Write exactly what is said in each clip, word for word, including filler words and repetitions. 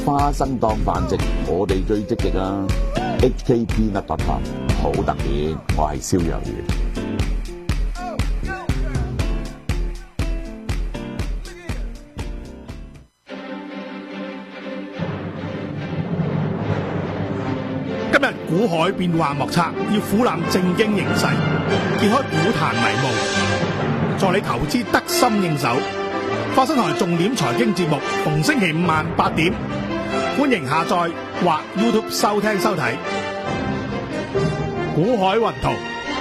花生當飯食，我哋最積極啊 ！H K P 乜特特好特別，我係蕭若元。 今日股海變幻莫測，要俯瞰正經形勢，揭開股壇迷霧，助你投資得心應手。花生台重點財經節目，逢星期五晚八點，歡迎下載或 YouTube 收聽收睇。股海雲圖，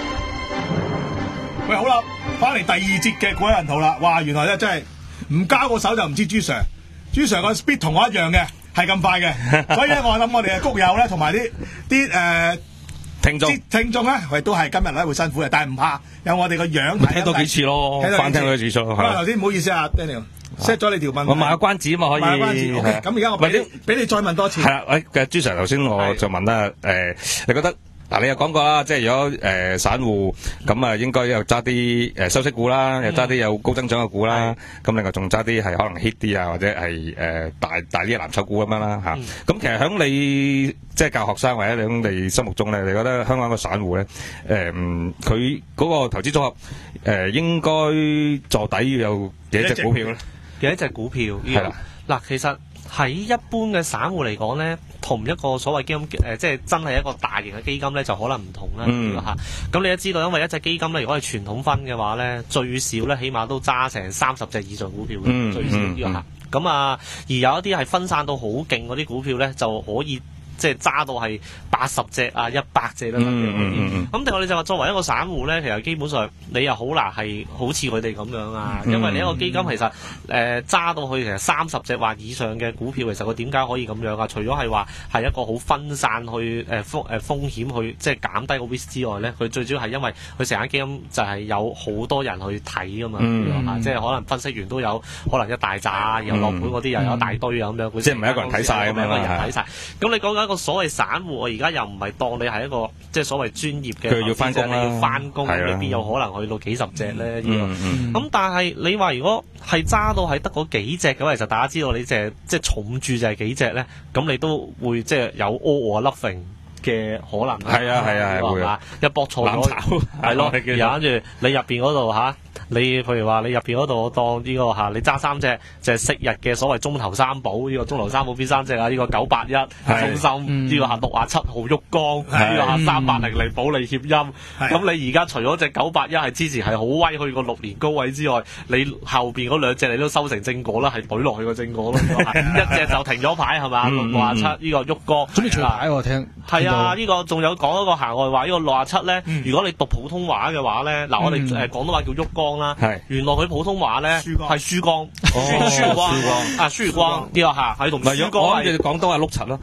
喂，好啦，翻嚟第二節嘅股海雲圖啦。哇，原來咧真係唔交個手就唔知朱 Sir， 朱 Sir 個 speed 同我一樣嘅。係咁快嘅，所以咧我諗我哋嘅谷友咧同埋啲啲誒聽眾聽眾咧，喂都係今日咧會辛苦嘅，但係唔怕，有我哋個樣睇聽多幾次咯，翻聽多幾次咯。 咁啊頭先唔好意思啊 ，Daniel，set 咗你條問題， 我賣個關子啊嘛，可以。賣個關子 ，OK。咁而家我俾你俾你再問多次。 係啦，喂，嘅朱 Sir 頭先我就問啦，誒，你覺得？嗱，你又講過啦，即係如果誒、呃、散戶咁啊，應該又揸啲誒收息股啦，又揸啲有高增長嘅股啦，咁、嗯、另外仲揸啲係可能 hit 啲啊，或者係誒、呃、大大啲嘅藍籌股咁樣啦嚇。咁、嗯啊、其實喺你即係教學生或者喺你心目中咧，你覺得香港個散戶咧誒佢嗰個投資組合誒、呃、應該坐底要有幾隻股票咧？ 幾隻股票？係啦，嗱，其實。喺一般嘅散戶嚟講咧，同一個所謂基金誒、呃，即係真係一個大型嘅基金咧，就可能唔同啦。嗯，嚇。咁你都知道，因為一隻基金咧，如果係傳統分嘅話咧，最少咧，起碼都揸成三十隻以上股票嘅、嗯，最少呢個嚇。咁啊，而有一啲係分散到好勁嗰啲股票咧，就可以。即係揸到係八十隻啊、一百隻啦咁樣。咁但係我哋就話作為一個散戶咧，其實基本上你又好難係好似佢哋咁樣啊，嗯、因為你一個基金其實誒揸、呃、到去其實三十隻或以上嘅股票，其實佢點解可以咁樣啊？除咗係話係一個好分散去誒、呃、風誒、呃、風險去即係減低個 risk 之外咧，佢最主要係因為佢成間基金就係有好多人去睇噶嘛，嗯、即係可能分析員都有可能一大扎，然後落盤嗰啲又有一大堆啊咁樣。 即係唔係一個人睇晒咁樣， 一個人睇晒。咁你講緊一個所謂散戶，我而家又唔係當你係一個即係所謂專業嘅， 佢要翻工啦， 你要翻工，未必有可能去到幾十隻咧。咁、嗯嗯嗯、但係你話如果係揸到係得嗰幾隻咁，其實大家知道你隻即係重注就係幾隻咧，咁你都會即係有 all or nothing嘅可能。係啊係啊係會一搏錯咗，係咯，然後跟住你入邊嗰度嚇。你譬如話你入邊嗰度當呢個嚇，你揸三隻就係昔日嘅所謂中投三寶，呢、這個中投三寶邊三隻啊？呢、這個九八一中芯，呢、這個嚇六啊七號旭光，呢、這個嚇三八零零保利協鑫。咁你而家除咗隻九八一係之前係好威去個六年高位之外，你後邊嗰兩隻你都收成正果啦，係懟落去個正果咯。一隻就停咗牌係嘛？六啊七呢個旭光。 準備除牌我聽。 係啊，呢、這個仲有講一個行外話，呢、這個六啊七咧，如果你讀普通話嘅話咧，嗱、嗯、我哋誒廣東話叫旭光啦。係，原來佢普通話咧係輸光，輸光啊，輸光呢個嚇喺度。唔係，我諗住廣東話碌柒咯，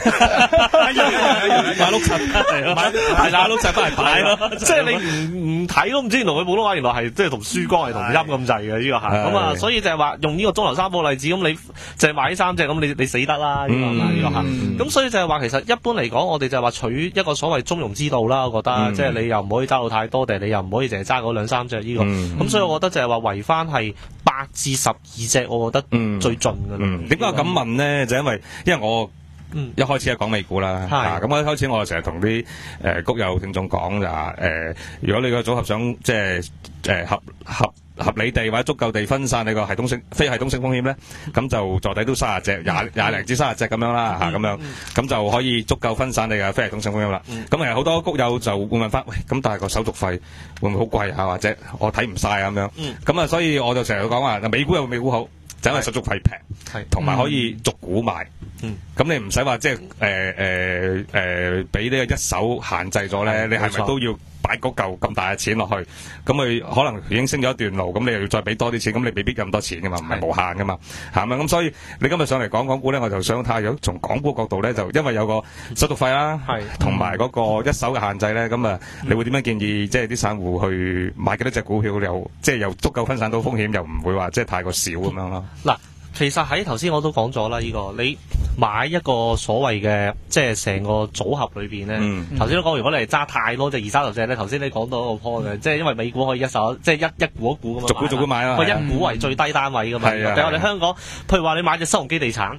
買碌柒係咯，係啦，碌柒翻嚟擺咯。即係你唔唔睇都唔知，原來佢普通話原來係即係同輸光係同音咁滯嘅呢個嚇。咁啊，所以就係話用呢個中投三寶例子，咁你就係買呢三隻，咁你你死得啦呢個呢個嚇。咁所以就係話其實一般嚟講，我哋就係話取一個所謂中庸之道啦。我覺得即係你又唔可以揸到太多，定係你又唔可以淨係揸嗰兩三隻呢個。咁所以我覺得就係話圍翻係八至十二隻，我覺得最盡㗎啦。點解我咁問呢？就因為因為我一開始係講美股啦，咁我一開始我成日同啲誒谷友聽眾講就話誒，如果你個組合想即係誒合合合理地或者足夠地分散你個系統性非系統性風險咧，咁就坐底都三十隻廿廿零至三十隻咁樣啦嚇，咁樣咁就可以足夠分散你嘅非系統性風險啦。咁其實好多谷友就會問翻，喂，咁但係個手續費會唔會好貴啊？或者我睇唔晒咁樣，咁啊，所以我就成日講話，美股有美股好，就因為手續費平，同埋可以逐股買。咁你唔使話即係誒誒誒俾呢個一手限制咗咧，你係咪都要擺嗰嚿咁大嘅錢落去？咁佢可能已經升咗一段路，咁你又要再俾多啲錢，咁你未必咁多錢噶嘛，唔係無限噶嘛，係咪？咁所以你今日上嚟講港股咧，我就想睇下，如果從港股角度咧，就因為有個手續費啦，同埋嗰個一手嘅限制咧，咁啊，你會點樣建議即係啲散戶去買幾多隻股票，又即係又足夠分散到風險，又唔會話即係太過少咁樣咯？嗱。其實喺頭先我都講咗啦，呢、這個你買一個所謂嘅即係成個組合裏邊咧，頭先都講，如果你係揸太多隻二三十隻咧，頭先你講到一個 point 嘅，即係因為美股可以一手即係一一股一股咁樣， 逐股逐股買啦， 佢一股為最低單位噶嘛。但係我哋香港，譬如話你買隻新鴻基地產，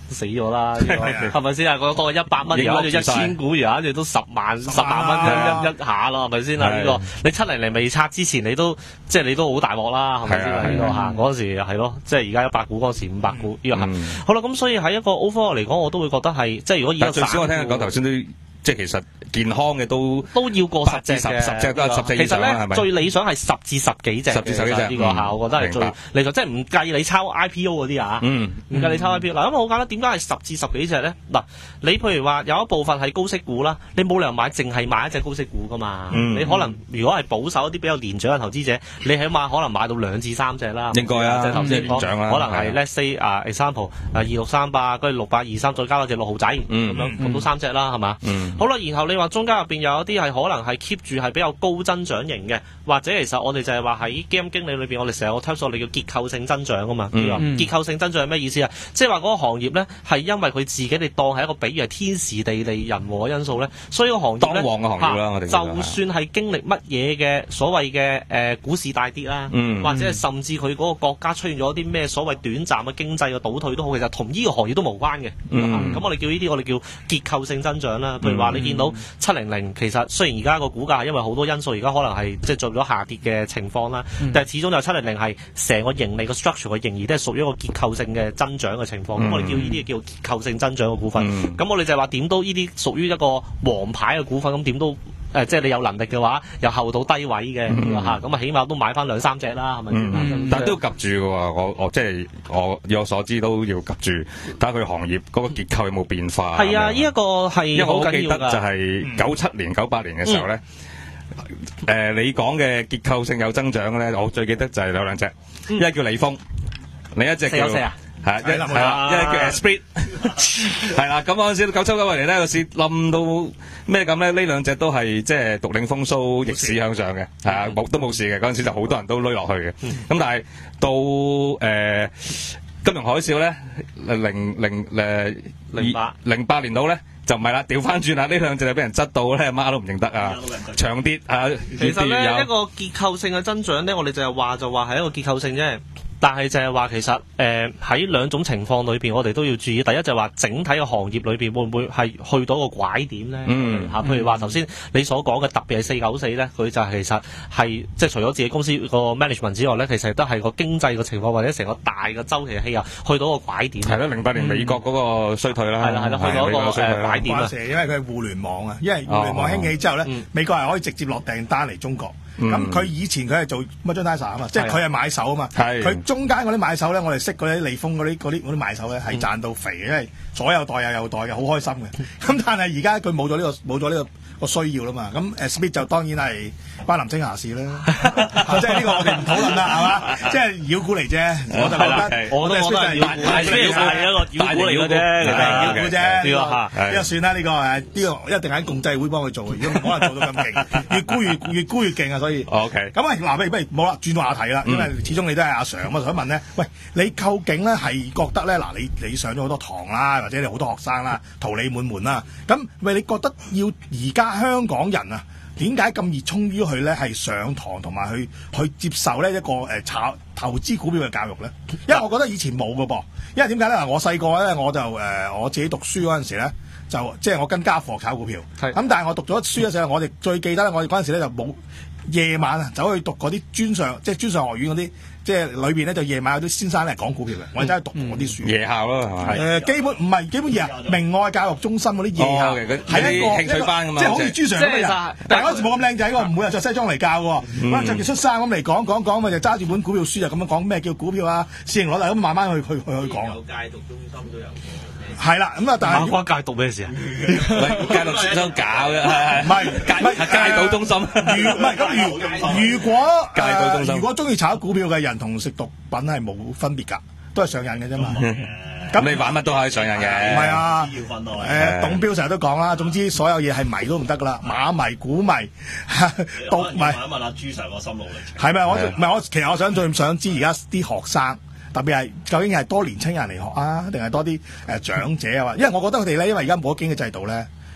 死咗啦，係咪先啊？嗰個一百蚊，而家就一千股，而家就都十萬、十萬蚊一一下咯，係咪先啊？呢個你七零零未拆之前，你都即係你都好大鑊啦，係咪先啊？呢個嚇嗰陣時係咯，即係而家一百股嗰陣時五百股呢個嚇。好啦，咁所以喺一個 overall 嚟講，我都會覺得係即係如果以個最少我聽佢講頭先都。即係其實健康嘅都都要過十隻嘅， 十隻都係十隻以上啦，係咪？ 其實咧最理想係十至十幾隻， 十至十幾隻呢個嚇，我覺得係最理想，即係唔計你抄 I P O 嗰啲啊，唔計你抄 I P O。嗱，咁好簡單，點解係十至十幾隻咧？嗱，你譬如話有一部分係高息股啦，你冇理由買淨係買一隻高息股噶嘛？你可能如果係保守一啲比較年長嘅投資者，你起碼可能買到兩至三隻啦。 應該啊， 即係頭先講，可能係 let's say 啊 example 啊二六三八，跟住六八二三，再加多隻六號仔咁樣，咁都三隻啦，係嘛？好啦，然後你話。中間入邊有一啲係可能係 keep 住係比較高增長型嘅，或者其實我哋就係話喺基金經理裏邊，我哋成日我聽所謂叫結構性增長啊嘛。嗯嗯、結構性增長係咩意思啊？即係話嗰個行業咧係因為佢自己哋當係一個比喻係天時地利人和嘅因素咧，所以個行業咧，當旺嘅行業啦，我哋就算係經歷乜嘢嘅所謂嘅誒股市大跌啦，嗯、或者係甚至佢嗰個國家出現咗啲咩所謂短暫嘅經濟嘅倒退都好，其實同呢個行業都無關嘅。咁、嗯、我哋叫呢啲我哋叫結構性增長啦。譬如話你見到七零零其實雖然而家個股價係因為好多因素，而家可能係即係做咗下跌嘅情況啦，嗯、但係始終就七零零係成個盈利個 structure 嘅盈餘都係屬於一個結構性嘅增長嘅情況。咁、嗯、我哋叫呢啲叫結構性增長嘅股份。咁、嗯、我哋就係話點都呢啲屬於一個王牌嘅股份，咁點都誒、呃、即係你有能力嘅話，又後到低位嘅嚇，咁啊起碼都買翻兩三隻啦，係咪？嗯嗯、 但係都要及住嘅喎，我我即係我以我所知都要及住，睇下佢行業嗰個結構有冇變化。 係啊，呢一個係因為我好記得就係九七年、九八年嘅時候咧，誒、嗯呃、你講嘅結構性有增長嘅咧，我最記得就係有兩隻，嗯、一隻叫利豐，另一隻叫係啊，一係啦，一隻叫 Esprit， 係啦。咁嗰陣時九七九八年咧個市冧到咩咁咧？呢兩隻都係即係獨領風騷，逆市向上嘅，係啊，冇都冇事嘅。嗰陣時就好多人都攏落去嘅。咁、嗯、但係到誒。呃金融海嘯咧，零零誒零八零八年度咧就唔係啦，調翻轉啦，呢兩隻就俾人執到咧，媽都唔認得啊，長跌啊。 其實咧一個結構性嘅增長咧，我哋就係話就話係一個結構性啫。但係就係話其實誒喺、呃、兩種情況裏邊，我哋都要注意。第一就係話整體嘅行業裏邊會唔會係去到一個拐點咧？嚇、嗯，譬如話頭先你所講嘅，特別係四九四咧，佢就係其實係即係除咗自己公司個 management 之外咧，其實都係個經濟嘅情況或者成個大嘅周期嘅氣候去到一個拐點。係咯，零八年美國嗰個衰退啦，係啦係啦，去到一個誒拐點啊！ 因為佢係互聯網啊，因為互聯網興起之後咧，哦嗯、美國係可以直接落訂單嚟中國。咁佢、嗯、以前佢係做 merchandise 啊嘛，即係佢係買手啊嘛。佢的中間嗰啲買手咧，我哋識嗰啲利豐嗰啲嗰啲嗰啲買手咧，係賺到肥嘅，因為左右袋右右袋嘅，好開心嘅。咁但係而家佢冇咗呢個冇咗呢個個需要啦嘛。咁 Smith 就當然係關林青霞事啦。即係呢個我哋唔討論啦，係嘛？即係妖股嚟啫，我就覺得我都覺得係妖股，係一個妖股嚟嘅啫，妖股啫。呢個呢個算啦，呢個誒呢個一定喺共濟會幫佢做，如果唔可能做到咁勁，越沽越越沽越勁啊！所以 OK，咁啊嗱，不如不如冇啦，轉話題啦，因為始終你都係阿 Sir，我想問咧，喂，你究竟咧係覺得咧嗱，你你上咗好多堂啦，或者你好多學生啦，桃李滿門啦，咁喂，你覺得要而家香港人啊，點解咁熱衷於去咧係上堂同埋去去接受呢一個誒炒投資股票嘅教育咧？因為我覺得以前冇㗎噃，因為點解咧？嗱，我細個咧我就誒、呃、我自己讀書嗰陣時咧，就即係我跟家課炒股票，咁是但係我讀咗書嘅時候，我哋最記得咧，我哋嗰陣時咧就冇。夜晚啊，走去讀嗰啲專上，即係專上學院嗰啲，即係裏邊咧就夜晚有啲先生咧講股票嘅，我哋真係讀嗰啲書。夜校咯，係嘛？誒，基本唔係基本夜，明愛教育中心嗰啲夜校，係一個興趣班咁嘛，即係好似朱 Sir 咁嘅人。但係嗰時冇咁靚仔喎，唔會係着西裝嚟教喎，可能着件恤衫咁嚟講講講，咪就揸住本股票書就咁樣講咩叫股票啊，市盈率啊，咁慢慢去去去去講。有戒毒中心都有。係啦，咁啊，但係關戒毒咩事啊？ 戒毒中心搞嘅，唔係戒係戒賭中心。 如唔係咁，如如果戒賭中心，如果中意炒股票嘅人同食毒品係冇分別㗎，都係上癮嘅啫嘛。 咁你玩乜都可以上癮嘅。唔係啊，誒，董彪成日都講啦，總之所有嘢係迷都唔得㗎啦，馬迷、股迷、毒迷。問一問阿朱 Sir 個心路歷程。係咪？我唔係我，其實我想最想知而家啲學生。特別係究竟係多年青人嚟學啊，定係多啲誒、呃、長者啊？因為我覺得佢哋咧，因為而家冇咗經濟制度咧，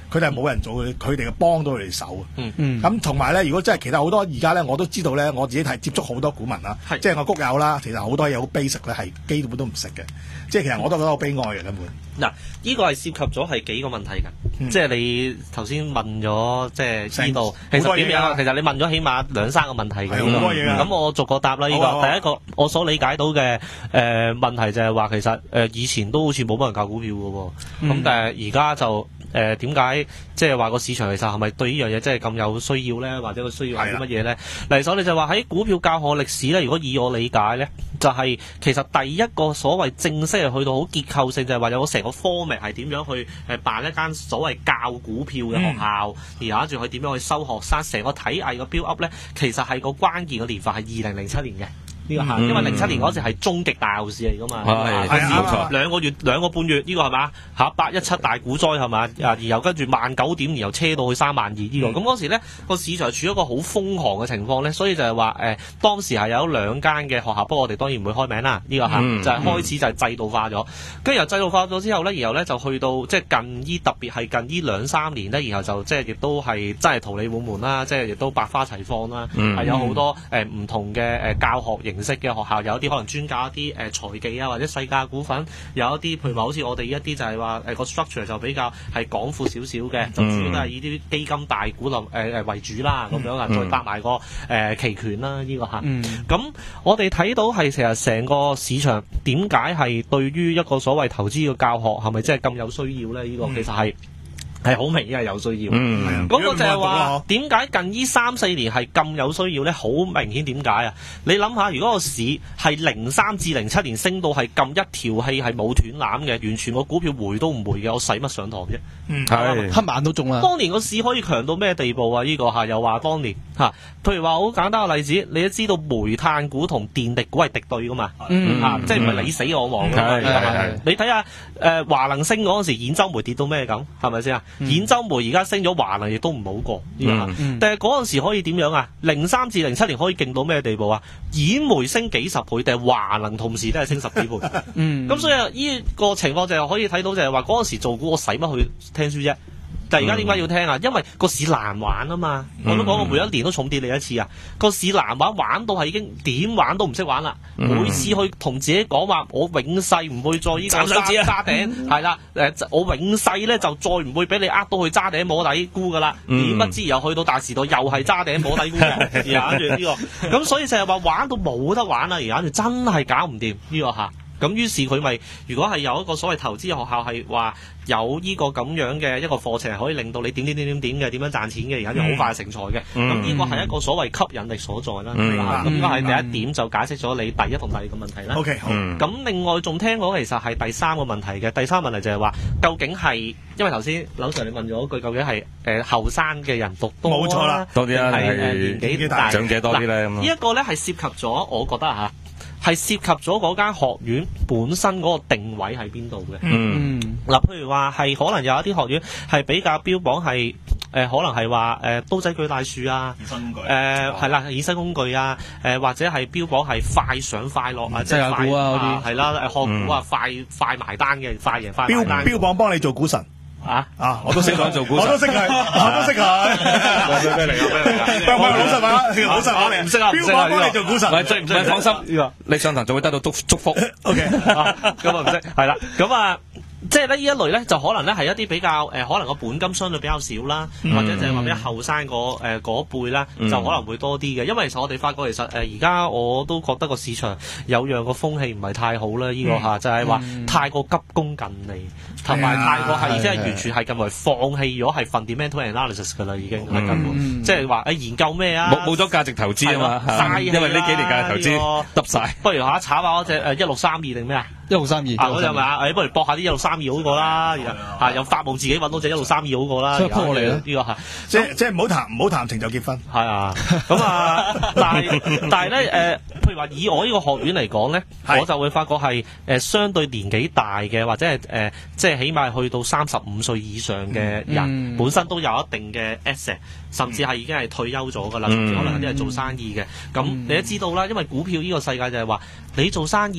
佢哋係冇人做，佢哋嘅幫到佢哋手。 嗯嗯咁同埋咧，如果真係其他好多而家咧，我都知道咧，我自己係接觸好多股民啦， 係即係我谷友啦，其實好多嘢好 basic 咧，係基本都唔識嘅。即係其實我都覺得好悲哀嘅根本。 嗱，呢個係涉及咗係幾個問題㗎， 嗯即係你頭先問咗，即係呢度其好多嘢㗎實點樣啊？其實你問咗起碼兩三個問題嘅， 係好多嘢㗎咁我逐個答啦。呢好啊好啊個第一個我所理解到嘅誒、呃、問題就係話，其實誒、呃、以前都好似冇乜人教股票嘅喎，咁、 嗯但係而家就誒點解即係話個市場其實係咪對呢樣嘢真係咁有需要咧，或者個需要係啲乜嘢咧？嚟所你就話喺股票教學歷史咧，如果以我理解咧，就係、是、其實第一個所謂正式係去到好結構性，就係話有個成個 format 係點樣去誒辦一間所謂教股票嘅學校， 嗯、 然後跟住佢點樣去收學生，成個體藝嘅 build up 咧，其實係個關鍵嘅年份係二零零七年嘅。呢個係，因為零七年嗰時係終極大牛市嚟噶嘛， 係係冇錯兩個月兩個半月呢個係嘛嚇八一七大股災係嘛啊，然後跟住萬九點，然後車到去三萬二呢個，咁嗰時咧個市場處於一個好瘋狂嘅情況咧，所以就係話誒當時係有兩間嘅學校，不過我哋當然唔會開名啦，呢個嚇就係開始就係制度化咗，跟住由制度化咗之後咧，然後咧就去到即係近依特別係近依兩三年咧，然後就即係亦都係真係桃李滿門啦，即係亦都百花齊放啦，係有好多誒唔同嘅誒教學形式嘅學校，有一啲可能專教一啲誒財技啊或者細價股份，有一啲譬如話好似我哋一啲就係話誒個 structure 就比較係廣闊少少嘅，就主要都係以啲基金大股流誒誒為主啦，咁樣啊，再搭埋個誒期權啦呢個嚇。咁我哋睇到係其實成個市場點解係對於一個所謂投資嘅教學係咪真係咁有需要咧？呢個其實係。係好明顯係有需要， 嗯， 嗰個就係話點解近呢三四年係咁有需要咧？好明顯點解啊？你諗下，如果個市係零三至零七年升到係咁一條氣係冇斷纜嘅，完全個股票回都唔回嘅，我使乜上堂啫？ 嗯， 係黑晚都中啦。 當年個市可以強到咩地步啊？呢、這個嚇又話當年嚇、啊，譬如話好簡單嘅例子，你都知道煤炭股同電力股係敵對噶嘛？ 嗯啊、即係唔係你死我亡㗎嘛？ 係係係你睇下誒華能升嗰陣時，兗州煤跌到咩咁？係咪先啊？兗州煤而家升咗，華能亦都唔好過呢個嚇。 嗯但係嗰陣時可以點樣啊？零三至零七年可以勁到咩地步啊？兗煤升幾十倍，定係華能同時都係升十幾倍？ 嗯， 咁所以呢個情況就係可以睇到，就係話嗰陣時做股我使乜去聽書啫？但係而家點解要聽啊？因為個市難玩啊嘛！我都講過每一年都重跌你一次啊！個市難玩，玩到係已經點玩都唔識玩啦。每次去同自己講話，我永世唔會再呢個揸揸頂，係啦誒，我永世咧就再唔會俾你呃到去揸頂摸底沽噶啦。點不知又去到大時代又係揸頂摸底沽嘅，而家跟住呢個咁，所以就係話玩到冇得玩啦！而家就真係搞唔掂呢個嚇。咁於是佢咪如果係有一個所謂投資學校係話有呢個咁樣嘅一個課程，可以令到你點點點點點嘅點樣賺錢嘅，而家就好快成才嘅。咁呢個係一個所謂吸引力所在啦。咁呢個係第一點，就解釋咗你第一同第二個問題啦。 OK 好。 咁另外仲聽講其實係第三個問題嘅，第三個問題就係話究竟係因為頭先劉 Sir 你問咗句，究竟係誒後生嘅人讀多冇錯啦， 多啲啦， 係誒係年紀大長者多啲咧咁呢一個咧係涉及咗，我覺得嚇。係涉及咗嗰間學院本身嗰個定位喺邊度嘅。 嗯， 嗱，譬如話係可能有一啲學院係比較標榜係誒、呃，可能係話誒刀仔鋸大樹啊， 衍生工具誒係啦，衍生工具啊，誒、呃、或者係標榜係快上快落啊，即係快股啊嗰啲， 係啦，誒學股啊，快快埋單嘅，快贏快埋單。 標標榜幫你做股神。 啊啊！我都識講做股神， 我都識佢，我都識佢。 咩嚟㗎？咩嚟㗎？ 唔係老實話，老實話嚟， 唔識啊， 標榜幫你做股神， 唔係最唔係放心，呢個你上堂就會得到祝祝福。 O K， 咁啊唔識，係啦，咁啊。即係咧呢一類咧，就可能咧係一啲比較誒、呃，可能個本金相對比較少啦， 嗯、 或者就係話比較後生嗰誒嗰輩啦，就可能會多啲嘅。因為其實我哋發覺其實誒而家我都覺得個市場有樣個風氣唔係太好啦，呢、這個下、嗯、就係話太過急功近利，同埋、嗯、太過係而且係完全係近來放棄咗係 fundamental analysis 㗎啦，已經係根本，即係話誒研究咩啊？ 冇冇咗價值投資啊嘛，因為呢幾年價值投資耷晒。 不如下炒下嗰隻誒一六三二定咩啊？ 一六三二啊，嗰隻咪啊，誒，不如搏下啲一六三二好過啦，嚇又發夢自己揾到隻一六三二好過啦， 所以撲我嚟啦， 呢個係即即係唔好談唔好談情就結婚， 係啊，咁啊，但係但係咧誒，譬如話以我呢個學院嚟講咧，我就會發覺係誒相對年紀大嘅，或者係誒即係起碼去到三十五歲以上嘅人，本身都有一定嘅 asset，甚至係已經係退休咗㗎啦，可能有啲係做生意嘅，咁你都知道啦，因為股票呢個世界就係話你做生意咧。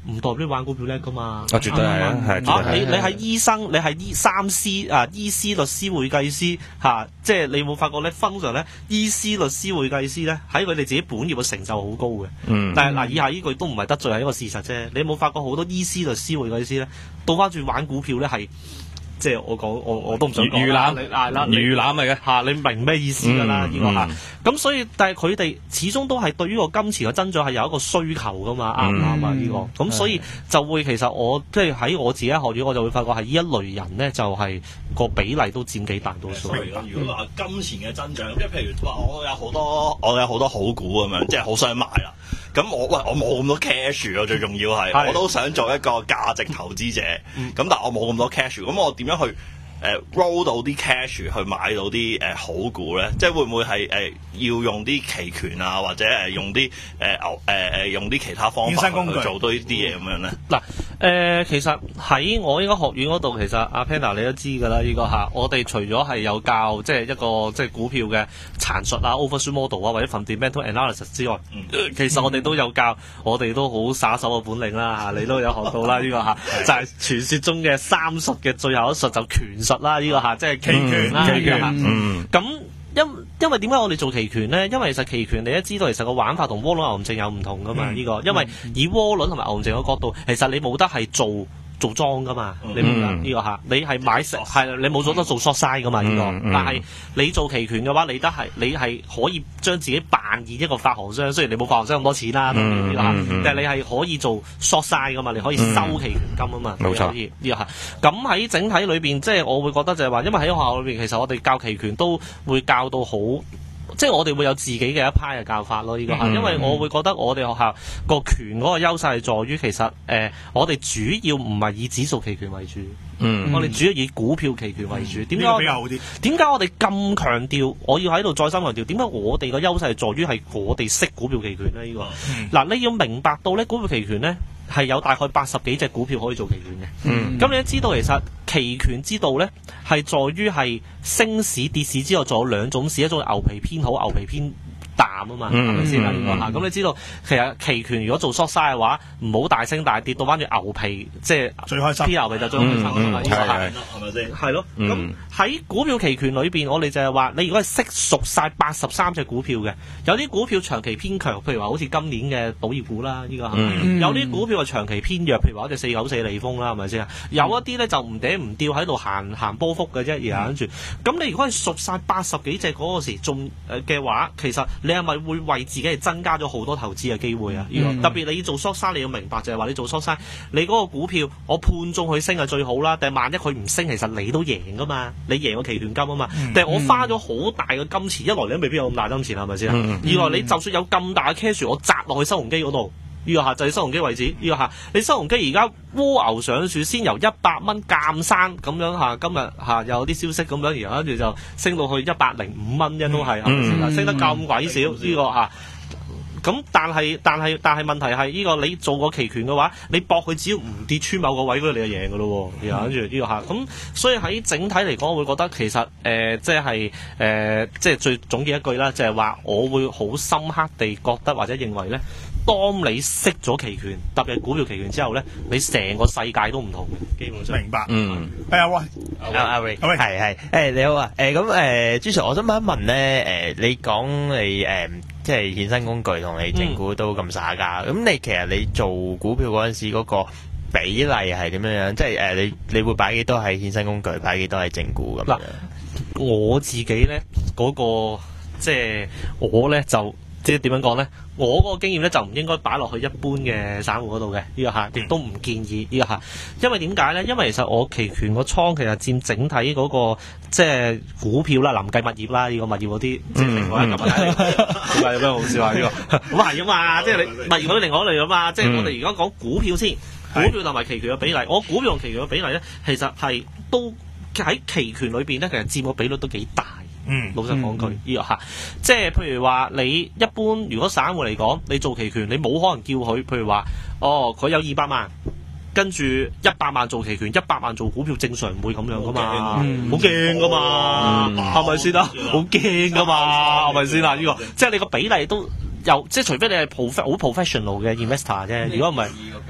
唔代表你玩股票叻噶嘛？ 啊，絕對係啊，係絕啊！ 對係。 你你係醫生，你係醫三師啊，醫師、律師、會計師嚇、啊，即係你有冇發覺咧？通常咧，醫師、律師、會計師咧，喺佢哋自己本業嘅成就好高嘅。 嗯。 但係嗱，以下呢句都唔係得罪，係一個事實啫。你有冇發覺好多醫師、律師、會計師咧，倒翻轉玩股票咧係？即係我講，我我都唔想講啦。 魚你係啦， 魚腩嚟嘅嚇，你明咩意思㗎啦？呢、 嗯、 個嚇，咁、嗯、所以但係佢哋始終都係對於個金錢嘅增長係有一個需求㗎嘛，啱唔啱啊？呢、這個咁所以就會其實我即係喺我自己學院，我就會發覺係呢一類人咧，就係、是、個比例都佔幾大多數。 如果話金錢嘅增長，即係譬如話我有好多我有好多好股咁樣，即係好想買啦。咁我喂我冇咁多 cash 啊，最重要係我都想做一個價值投資者。咁、嗯、但係我冇咁多 cash，咁我點樣去誒、呃、roll 到啲 cash 去買到啲誒、呃、好股咧？即係會唔會係誒、呃、要用啲期權啊，或者誒用啲誒牛誒誒用啲其他方法去做多呢啲嘢咁樣咧？ 嗱誒、呃，其實喺我呢個學院嗰度，其實阿 Panda 你都知㗎啦，呢、這個嚇我哋除咗係有教即係一個即係股票嘅殘述啊、overshoot model 啊，或者 fundamental analysis 之外，嗯、其實我哋都有教，我哋都好耍手嘅本領啦嚇，你都有學到啦呢、這個嚇，就係、是、傳説中嘅三術嘅最後一術就權術啦，呢、這個嚇即係期權啦，期權。嗯。咁因因為點解我哋做期權咧？因為其實期權你都知道，其實個玩法同窩輪牛熊證有唔同噶嘛？呢、嗯這個因為以窩輪同埋牛熊證嘅角度，其實你冇得係做。做莊噶嘛？你明唔明呢個嚇？你係買食係你冇做得做 short side 噶嘛？呢、這個，嗯、但係你做期權嘅話，你得係你係可以將自己扮演一個發行商，雖然你冇發行商咁多錢啦，呢、嗯、個嚇，嗯、但係你係可以做 short side 噶嘛？你可以收期權金啊嘛，冇、嗯、錯。呢個嚇，咁喺整體裏邊，即係我會覺得就係話，因為喺學校裏邊，其實我哋教期權都會教到好。即係我哋會有自己嘅一派嘅教法咯，呢、這個嚇，因為我會覺得我哋學校個權嗰個優勢係在於其實誒、呃，我哋主要唔係以指數期權為主，嗯，我哋主要以股票期權為主。點解、嗯、比較好啲？點解我哋咁強調？我要喺度再三強調，點解我哋個優勢係在於係我哋識股票期權咧？呢、這個嗱、嗯，你要明白到咧，股票期權咧係有大概八十幾隻股票可以做期權嘅。嗯，咁你都知道其實期權之道咧係在於係升市跌市之後，仲有兩種市，一種牛皮偏好，牛皮偏淡啊嘛，係咪先啊？呢個嚇，咁你知道其實期權如果做 short side 嘅話，唔好大升大跌，到翻住牛皮，即係最開心，偏牛皮就最開心啊嘛！呢個係係咪先？係咯。咁喺股票期權裏邊，我哋就係話，你如果係識熟晒八十三隻股票嘅，有啲股票長期偏強，譬如話好似今年嘅賭業股啦，呢個係咪？有啲股票係長期偏弱，譬如話好似四九四利豐啦，係咪先啊？有一啲咧就唔嗲唔吊喺度行行波幅嘅啫，而跟住。咁你如果係熟晒八十幾隻嗰個時，仲誒嘅話，其實你係咪會為自己係增加咗好多投資嘅機會啊？嗯、特別你要做 short side，你要明白就係話你做 short side，你嗰個股票我判中佢升係最好啦。但係萬一佢唔升，其實你都贏噶嘛，你贏個期權金啊嘛。嗯、但係我花咗好大嘅金錢，一來你都未必有咁大金錢係咪先？嗯、二來你就算有咁大嘅 cash，我砸落去收紅機嗰度。呢個下就係收紅機為止，呢個下你收紅機而家蝸牛上樹，先由一百蚊鑑生咁樣嚇，今日嚇有啲消息咁樣，然後跟住就升到去一百零五蚊啫，都係係咪先？升得咁鬼少呢個嚇。咁但係但係但係問題係呢個你做個期權嘅話，你搏佢只要唔跌穿某個位嗰度，你就贏㗎咯喎。然後跟住呢個下，咁所以喺整體嚟講，我會覺得其實誒即係誒即係最總結一句啦，就係話我會好深刻地覺得或者認為咧。當你識咗期權，特別係股票期權之後咧，你成個世界都唔同嘅，基本上。明白。嗯。係啊，喂，阿阿瑞，係係，誒你好啊，誒咁誒，朱 Sir，我想問一問咧，誒你講你誒即係衍生工具同你整股都咁耍家，咁你其實你做股票嗰陣時嗰個比例係點樣樣？即係誒你你會擺幾多係衍生工具，擺幾多係整股咁樣？嗱，我自己咧嗰個即係我咧就。即係點樣講咧？我嗰個經驗咧就唔應該擺落去一般嘅散戶嗰度嘅呢個客，亦都唔建議呢個客。因為點解咧？因為其實我期權個倉其實佔整體嗰、那個即係股票啦，臨計物業啦，呢、這個物業嗰啲即係另外一個問題。點解有咩好笑啊？呢、這個咁係啊嘛，即係你物業嗰啲另外一類啊嘛。即係我哋而家講股票先，股票同埋期權嘅比例，我股票同期權嘅比例咧，其實係都喺期權裏邊咧，其實佔個比率都幾大。嗯，老實講句，呢個嚇，即係譬如話你一般如果散戶嚟講，你做期權，你冇可能叫佢，譬如話，哦，佢有二百萬，跟住一百萬做期權，一百萬做股票，正常唔會咁樣噶嘛，好驚噶嘛，係咪先啊？好驚噶嘛，係咪先啊？呢個即係你個比例都有，即係除非你係 prof 好 professional 嘅 investor 啫，如果唔係。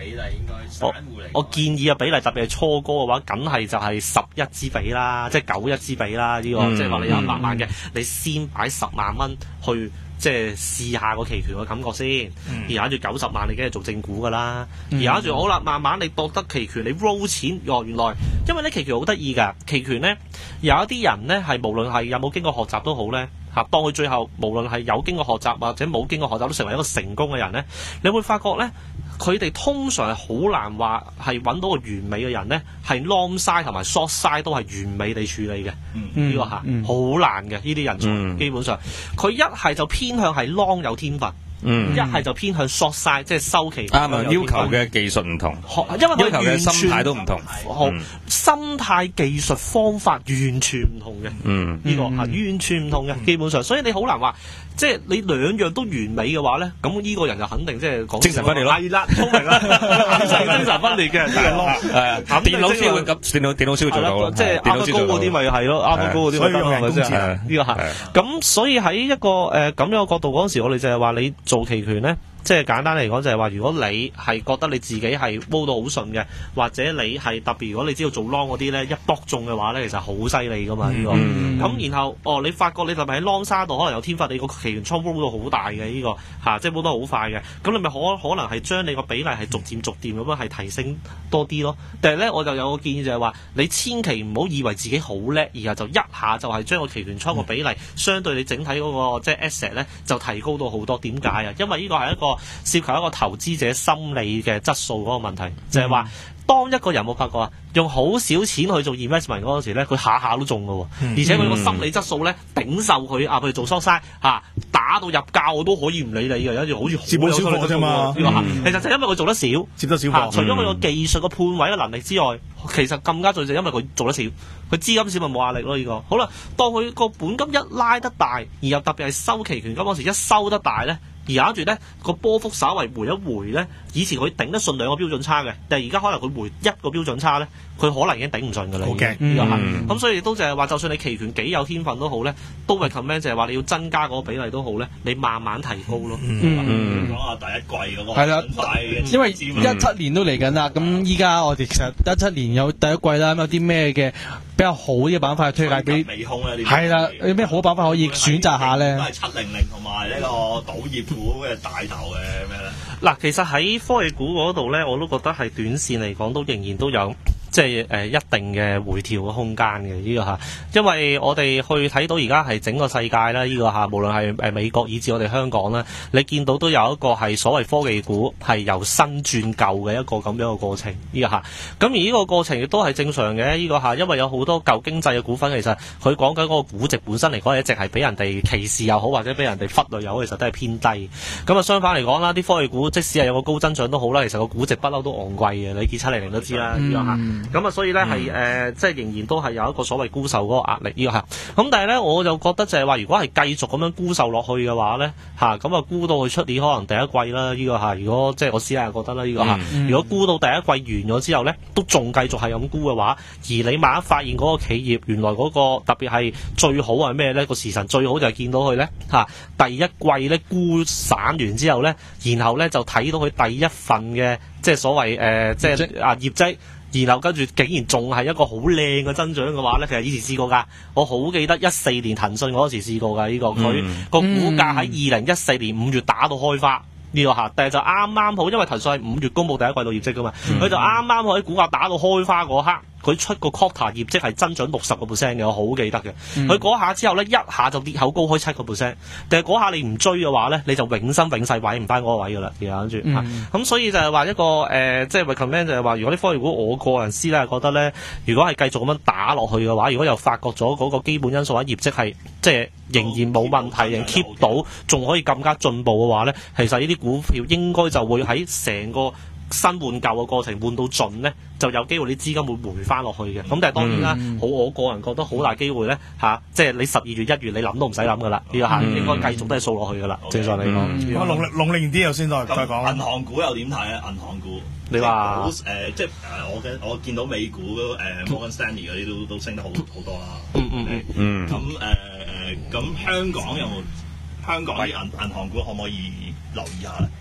比例應該散戶嚟？ 我建議嘅比例特別係初哥嘅話，梗係就係十一支比啦，即係九一支比啦。呢、這個、嗯、即係話你有一百萬嘅，你先擺十萬蚊去。即係試下個期權嘅感覺先，嗯、而家住九十萬你梗係做正股㗎啦，嗯、而家住好啦，慢慢你覺得期權你 roll 錢，哦原來因為咧期權好得意㗎，期權咧有一啲人咧係無論係有冇經過學習都好咧嚇，當佢最後無論係有經過學習或者冇經過學習都成為一個成功嘅人咧，你會發覺咧。佢哋通常係好難話係揾到個完美嘅人咧，係 long side 同埋 short side 都係完美地處理嘅。呢、嗯、個嚇好、嗯、難嘅呢啲人才，嗯、基本上佢一係就偏向係 long 有天分。嗯，一係就偏向 short side，即係收期。啱啊，要求嘅技術唔同，因為要求嘅心態都唔同。好，嗯、心態、技術、方法完全唔同嘅。嗯，呢、這個係、嗯、完全唔同嘅，基本上，所以你好難話，即係你兩樣都完美嘅話咧，咁呢個人就肯定即係講精神分裂咯。係啦，聰明啦，精神分裂嘅人係咯。誒，電腦先會咁，電腦電腦先會做到。即係啱得高嗰啲咪係咯，啱得高嗰啲咪得係咪先？呢個係。咁所以喺一個誒咁樣嘅角度嗰陣時，我哋就係話你。做期權咧，即係簡單嚟講就係話，如果你係覺得你自己係撈到好順嘅，或者你係特別，如果你知道做 long 嗰啲咧一搏中嘅話咧，其實好犀利噶嘛呢、這個。咁、嗯、然後哦，你發覺你特別喺 long 沙度可能有天分，你個期權倉撈到好大嘅呢、這個嚇、啊，即係撈得好快嘅。咁你咪可可能係將你個比例係逐漸逐漸咁樣係提升多啲咯。但係咧，我就有個建議就係話，你千祈唔好以為自己好叻，而係就一下就係將個期權倉個比例、嗯、相對你整體嗰、那個即係 asset 咧就提高到好多。點解啊？因為呢個係一個涉及一個投資者心理嘅質素嗰個問題，嗯、就係話當一個人冇發覺啊，用好少錢去做 investment 嗰陣時咧，佢下下都中㗎喎，嗯、而且佢個心理質素咧頂受佢啊，譬如做 short side 嚇打到入價我都可以唔理你嘅，有時好似接冇少貨啫嘛。呢個、嗯、其實就因為佢做得少，接得少貨、啊。除咗佢個技術個判位嘅能力之外，其實更加重要就因為佢做得少，佢資金少咪冇壓力咯。呢、這個好啦，當佢個本金一拉得大，而又特別係收期權金嗰時一收得大咧。而咬住咧個波幅稍為回一回咧，以前佢頂得順兩個標準差嘅，但係而家可能佢回一個標準差咧，佢可能已經頂唔順㗎啦。OK，呢個係咁，所以都就係話，就算你期權幾有天分都好咧，都係 recommend 就係話你要增加嗰個比例都好咧，你慢慢提高咯。 嗯，講下第一季嗰個係啦， 因為一七年都嚟緊啦，咁依家我哋其實一七年有第一季啦，咁有啲咩嘅比較好啲嘅板塊推介俾？係啦，有咩好板塊可以選擇下咧？ 都係七零零同埋呢個賭業股嘅大頭嘅咩咧？ 嗱，其實喺科技股嗰度咧，我都覺得係短線嚟講都仍然都有即係誒、呃、一定嘅回調嘅空間嘅呢個嚇，因為我哋去睇到而家係整個世界啦，呢、這個嚇，無論係誒美國以至我哋香港啦，你見到都有一個係所謂科技股係由新轉舊嘅一個咁樣嘅過程呢個嚇。咁而呢個過程亦都係正常嘅呢個嚇，因為有好多舊經濟嘅股份，其實佢講緊嗰個估值本身嚟講，一直係俾人哋歧視又好，或者俾人哋忽略又好，其實都係偏低。咁啊，相反嚟講啦，啲科技股即使係有個高增長都好啦，其實個估值不嬲都昂貴嘅，你見七零零都知啦呢個嚇。咁啊，所以咧係誒，即係仍然都係有一個所謂沽售嗰個壓力呢個嚇。咁但係咧，我就覺得就係話，如果係繼續咁樣沽售落去嘅話咧嚇，咁啊沽到去出年可能第一季啦呢個嚇。如果即係我私下覺得啦呢個嚇，如果沽到第一季完咗之後咧，都仲繼續係咁沽嘅話，而你萬一發現嗰個企業原來嗰個特別係最好係咩咧？個時辰最好就係見到佢咧嚇，第一季咧沽散完之後咧，然後咧就睇到佢第一份嘅即係所謂誒、呃、即係啊業績。然後跟住竟然仲係一個好靚嘅增長嘅話咧，其實以前試過㗎，我好記得一四年騰訊嗰時試過㗎呢、這個，佢個、嗯、股價喺二零一四年五月打到開花呢、這個嚇，但係就啱啱好，因為騰訊係五月公佈第一季度業績㗎嘛，佢、嗯、就啱啱好喺股價打到開花嗰刻。佢出個 quarter 業績係增長六十個 percent 嘅，我好記得嘅。佢嗰、嗯、下之後咧，一下就裂口高開七個 percent。但係嗰下你唔追嘅話咧，你就永生永世位唔翻嗰個位㗎啦。而家跟住，咁、嗯啊、所以就係話一個誒、呃，即係 recommend 就係話，如果啲科技股，我個人私咧覺得咧，如果係繼續咁樣打落去嘅話，如果又發覺咗嗰個基本因素或者業績係即係仍然冇問題，仍 keep 到，仲可以更加進步嘅話咧，其實呢啲股票應該就會喺成個新換舊嘅過程換到盡咧，就有機會啲資金會回翻落去嘅。咁但係當然啦，好、嗯、我個人覺得好大機會咧嚇，即係你十二月一月你諗都唔使諗噶啦，呢個嚇應該繼續都係掃落去噶啦。正常嚟講， 咁啊農曆農曆年啲又先再再講。 銀行股又點睇啊？銀行股你話誒即係誒我嘅我見到美股誒 Morgan Stanley 嗰啲都都升得好好多啦。 嗯嗯嗯嗯。 咁誒誒咁香港有冇香港啲銀銀行股可唔可以留意下咧？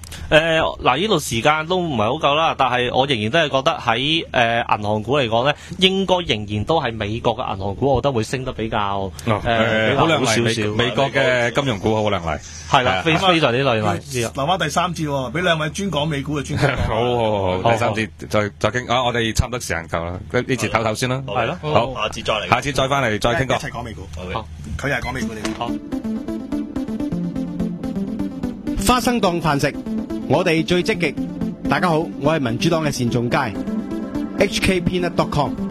誒嗱，呢度時間都唔係好夠啦，但係我仍然都係覺得喺誒銀行股嚟講咧，應該仍然都係美國嘅銀行股，我覺得會升得比較誒比較好少少。 美國嘅金融股好亮麗， 係啦，非非常之亮麗。 留翻第三節喎，俾兩位專講美股嘅專家。 好好好，第三節再再傾啊！我哋差唔多時間夠啦，呢節唞唞先啦。 係咯， 好， 下次再嚟， 下次再翻嚟再傾過。 一齊講美股。好，佢又係講美股嚟。 好。 花生當飯食，我哋最積極。大家好，我係民主黨嘅單仲偕 ，H K Peanut dot com。